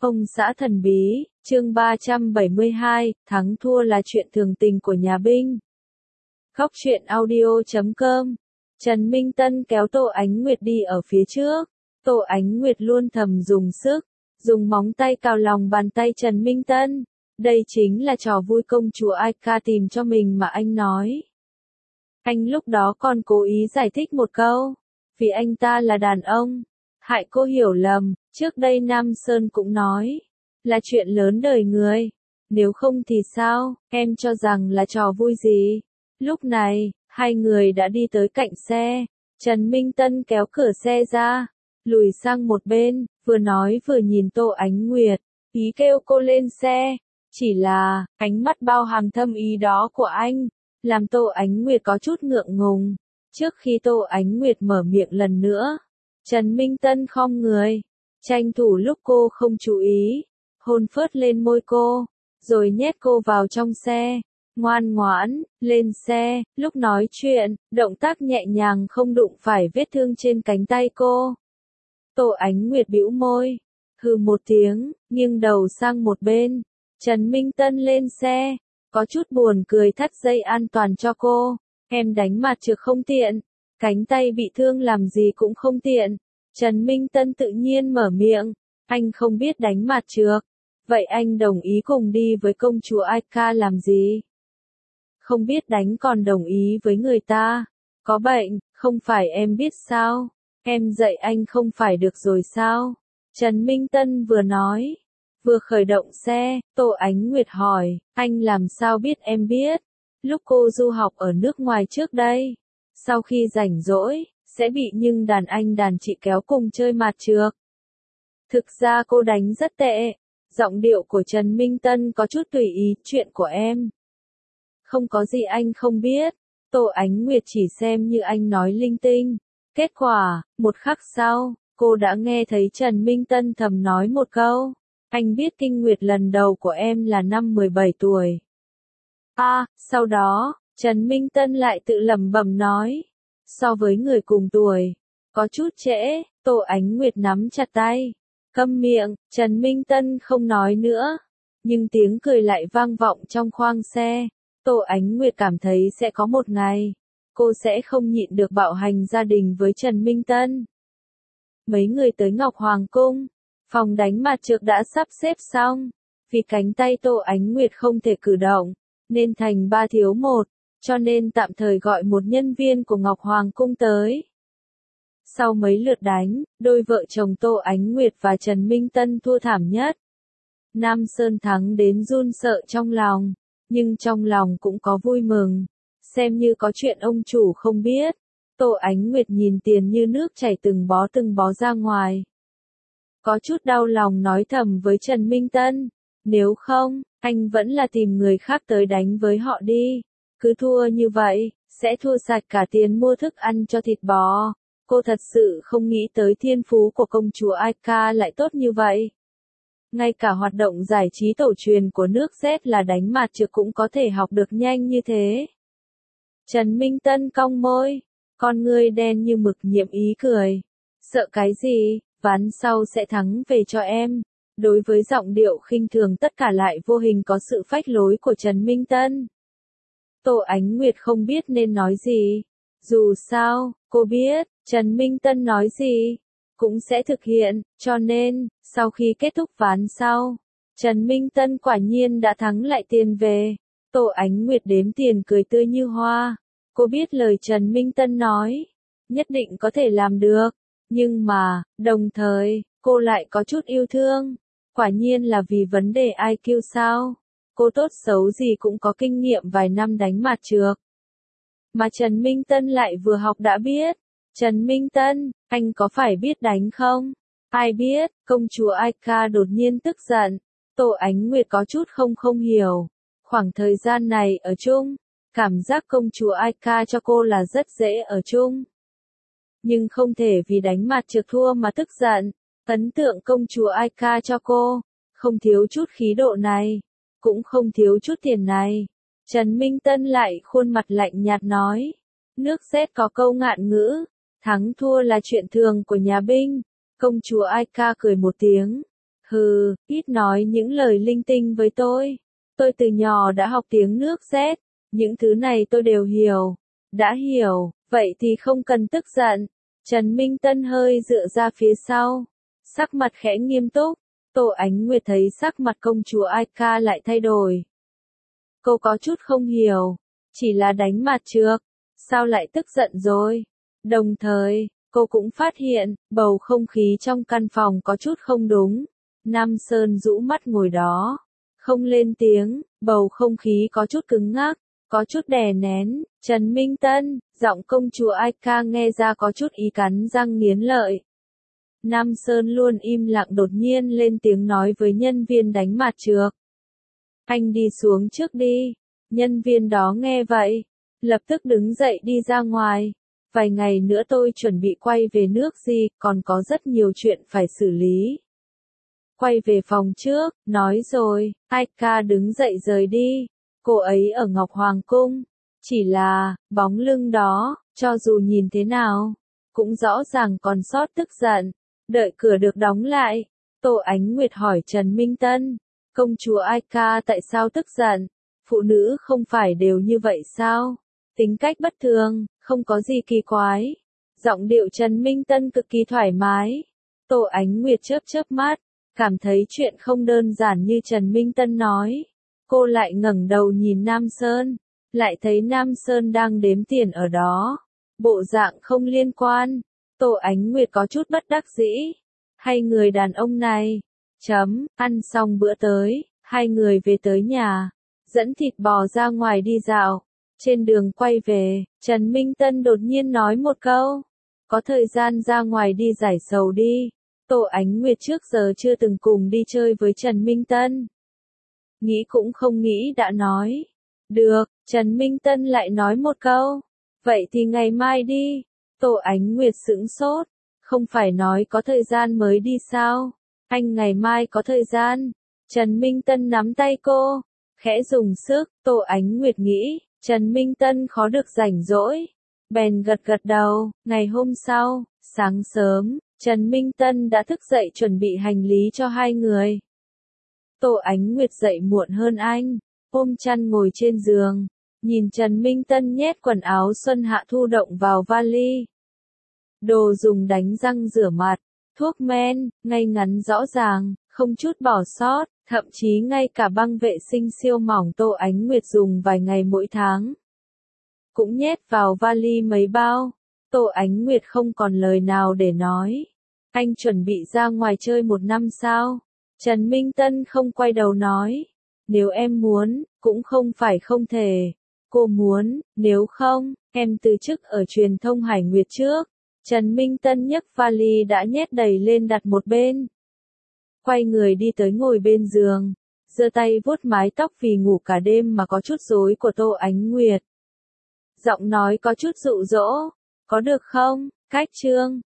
Ông xã thần bí, chương 372, thắng thua là chuyện thường tình của nhà binh. Góc truyện audio.com. Trần Minh Tân kéo Tô Ánh Nguyệt đi ở phía trước. Tô Ánh Nguyệt luôn thầm dùng sức, dùng móng tay cào lòng bàn tay Trần Minh Tân. Đây chính là trò vui công chúa Aika tìm cho mình mà anh nói. Anh lúc đó còn cố ý giải thích một câu, vì anh ta là đàn ông. Hại cô hiểu lầm, trước đây Nam Sơn cũng nói, là chuyện lớn đời người. Nếu không thì sao, em cho rằng là trò vui gì. Lúc này, hai người đã đi tới cạnh xe. Trần Minh Tân kéo cửa xe ra, lùi sang một bên, vừa nói vừa nhìn Tô Ánh Nguyệt, ý kêu cô lên xe. Chỉ là, ánh mắt bao hàm thâm ý đó của anh, làm Tô Ánh Nguyệt có chút ngượng ngùng. Trước khi Tô Ánh Nguyệt mở miệng lần nữa, Trần Minh Tân khom người, tranh thủ lúc cô không chú ý, hôn phớt lên môi cô, rồi nhét cô vào trong xe. Ngoan ngoãn, lên xe, lúc nói chuyện, động tác nhẹ nhàng không đụng phải vết thương trên cánh tay cô. Tô Ánh Nguyệt bĩu môi, hừ một tiếng, nghiêng đầu sang một bên. Trần Minh Tân lên xe, có chút buồn cười thắt dây an toàn cho cô. Em đánh mặt trượt không tiện, cánh tay bị thương làm gì cũng không tiện. Trần Minh Tân tự nhiên mở miệng, anh không biết đánh mặt trượt, vậy anh đồng ý cùng đi với công chúa Aika làm gì? Không biết đánh còn đồng ý với người ta, có bệnh, không phải em biết sao, em dạy anh không phải được rồi sao? Trần Minh Tân vừa nói, vừa khởi động xe. Tô Ánh Nguyệt hỏi, anh làm sao biết em biết? Lúc cô du học ở nước ngoài trước đây, sau khi rảnh rỗi, sẽ bị nhưng đàn anh đàn chị kéo cùng chơi mặt trượt. Thực ra cô đánh rất tệ. Giọng điệu của Trần Minh Tân có chút tùy ý, chuyện của em. Không có gì anh không biết. Tô Ánh Nguyệt chỉ xem như anh nói linh tinh. Kết quả, một khắc sau, cô đã nghe thấy Trần Minh Tân thầm nói một câu. Anh biết kinh nguyệt lần đầu của em là năm 17 tuổi. Sau đó, Trần Minh Tân lại tự lẩm bẩm nói. So với người cùng tuổi, có chút trễ. Tô Ánh Nguyệt nắm chặt tay. Câm miệng, Trần Minh Tân không nói nữa. Nhưng tiếng cười lại vang vọng trong khoang xe. Tô Ánh Nguyệt cảm thấy sẽ có một ngày, cô sẽ không nhịn được bạo hành gia đình với Trần Minh Tân. Mấy người tới Ngọc Hoàng Cung, phòng đánh mặt trượt đã sắp xếp xong. Vì cánh tay Tô Ánh Nguyệt không thể cử động, nên thành 3 thiếu 1, cho nên tạm thời gọi một nhân viên của Ngọc Hoàng Cung tới. Sau mấy lượt đánh, đôi vợ chồng Tô Ánh Nguyệt và Trần Minh Tân thua thảm nhất. Nam Sơn thắng đến run sợ trong lòng, nhưng trong lòng cũng có vui mừng, xem như có chuyện ông chủ không biết. Tô Ánh Nguyệt nhìn tiền như nước chảy từng bó ra ngoài. Có chút đau lòng nói thầm với Trần Minh Tân, nếu không, anh vẫn là tìm người khác tới đánh với họ đi. Cứ thua như vậy, sẽ thua sạch cả tiền mua thức ăn cho thịt bò. Cô thật sự không nghĩ tới thiên phú của công chúa Aika lại tốt như vậy. Ngay cả hoạt động giải trí tổ truyền của nước Z là đánh mặt trượt cũng có thể học được nhanh như thế. Trần Minh Tân cong môi, con ngươi đen như mực nhiệm ý cười. Sợ cái gì, ván sau sẽ thắng về cho em. Đối với giọng điệu khinh thường tất cả lại vô hình có sự phách lối của Trần Minh Tân. Tô Ánh Nguyệt không biết nên nói gì. Dù sao, cô biết, Trần Minh Tân nói gì, cũng sẽ thực hiện, cho nên, sau khi kết thúc ván sau, Trần Minh Tân quả nhiên đã thắng lại tiền về. Tô Ánh Nguyệt đếm tiền cười tươi như hoa. Cô biết lời Trần Minh Tân nói, nhất định có thể làm được, nhưng mà, đồng thời, cô lại có chút yêu thương. Quả nhiên là vì vấn đề IQ sao? Cô tốt xấu gì cũng có kinh nghiệm vài năm đánh mặt trượt. Mà Trần Minh Tân lại vừa học đã biết. Trần Minh Tân, anh có phải biết đánh không? Ai biết, công chúa Aika đột nhiên tức giận. Tô Ánh Nguyệt có chút không hiểu. Khoảng thời gian này ở chung, cảm giác công chúa Aika cho cô là rất dễ ở chung. Nhưng không thể vì đánh mặt trượt thua mà tức giận. Ấn tượng công chúa Aika cho cô, không thiếu chút khí độ này, cũng không thiếu chút tiền này. Trần Minh Tân lại khuôn mặt lạnh nhạt nói. Nước Z có câu ngạn ngữ, thắng thua là chuyện thường của nhà binh. Công chúa Aika cười một tiếng, Hừ, ít nói những lời linh tinh với tôi. Tôi từ nhỏ đã học tiếng nước Z, những thứ này tôi đều hiểu. Đã hiểu, vậy thì không cần tức giận. Trần Minh Tân hơi dựa ra phía sau, sắc mặt khẽ nghiêm túc. Tô Ánh Nguyệt thấy sắc mặt công chúa Aika lại thay đổi. Cô có chút không hiểu, chỉ là đánh mặt trước, sao lại tức giận rồi? Đồng thời, cô cũng phát hiện, bầu không khí trong căn phòng có chút không đúng. Nam Sơn rũ mắt ngồi đó, không lên tiếng, bầu không khí có chút cứng ngắc, có chút đè nén. Trần Minh Tân, giọng công chúa Aika nghe ra có chút ý cắn răng nghiến lợi. Nam Sơn luôn im lặng đột nhiên lên tiếng nói với nhân viên đánh mặt trước. Anh đi xuống trước đi. Nhân viên đó nghe vậy, lập tức đứng dậy đi ra ngoài. Vài ngày nữa tôi chuẩn bị quay về nước gì, còn có rất nhiều chuyện phải xử lý. Quay về phòng trước, nói rồi, Aika đứng dậy rời đi. Cô ấy ở Ngọc Hoàng Cung. Chỉ là, bóng lưng đó, cho dù nhìn thế nào, cũng rõ ràng còn sót tức giận. Đợi cửa được đóng lại, Tô Ánh Nguyệt hỏi Trần Minh Tân, công chúa Aika tại sao tức giận? Phụ nữ không phải đều như vậy sao? Tính cách bất thường, không có gì kỳ quái. Giọng điệu Trần Minh Tân cực kỳ thoải mái. Tô Ánh Nguyệt chớp chớp mắt, cảm thấy chuyện không đơn giản như Trần Minh Tân nói. Cô lại ngẩng đầu nhìn Nam Sơn, lại thấy Nam Sơn đang đếm tiền ở đó. Bộ dạng không liên quan. Tô Ánh Nguyệt có chút bất đắc dĩ. Hay người đàn ông này. Ăn xong bữa tới, hai người về tới nhà, dẫn thịt bò ra ngoài đi dạo. Trên đường quay về, Trần Minh Tân đột nhiên nói một câu. Có thời gian ra ngoài đi giải sầu đi. Tô Ánh Nguyệt trước giờ chưa từng cùng đi chơi với Trần Minh Tân. Nghĩ cũng không nghĩ đã nói. Được, Trần Minh Tân lại nói một câu. Vậy thì ngày mai đi. Tô Ánh Nguyệt sững sốt. Không phải nói có thời gian mới đi sao? Anh ngày mai có thời gian. Trần Minh Tân nắm tay cô. Khẽ dùng sức, Tô Ánh Nguyệt nghĩ, Trần Minh Tân khó được rảnh rỗi. Bèn gật gật đầu. Ngày hôm sau, sáng sớm, Trần Minh Tân đã thức dậy chuẩn bị hành lý cho hai người. Tô Ánh Nguyệt dậy muộn hơn anh, ôm chăn ngồi trên giường, nhìn Trần Minh Tân nhét quần áo xuân hạ thu động vào vali. Đồ dùng đánh răng rửa mặt, thuốc men, ngay ngắn rõ ràng, không chút bỏ sót, thậm chí ngay cả băng vệ sinh siêu mỏng Tô Ánh Nguyệt dùng vài ngày mỗi tháng. Cũng nhét vào vali mấy bao. Tô Ánh Nguyệt không còn lời nào để nói. Anh chuẩn bị ra ngoài chơi một năm sao? Trần Minh Tân không quay đầu nói. Nếu em muốn, cũng không phải không thể. Cô muốn, nếu không, em từ chức ở truyền thông Hải Nguyệt trước. Trần Minh Tân nhấc vali đã nhét đầy lên đặt một bên. Quay người đi tới ngồi bên giường. Giơ tay vuốt mái tóc vì ngủ cả đêm mà có chút rối của Tô Ánh Nguyệt. Giọng nói có chút dụ dỗ. Có được không? Cách chương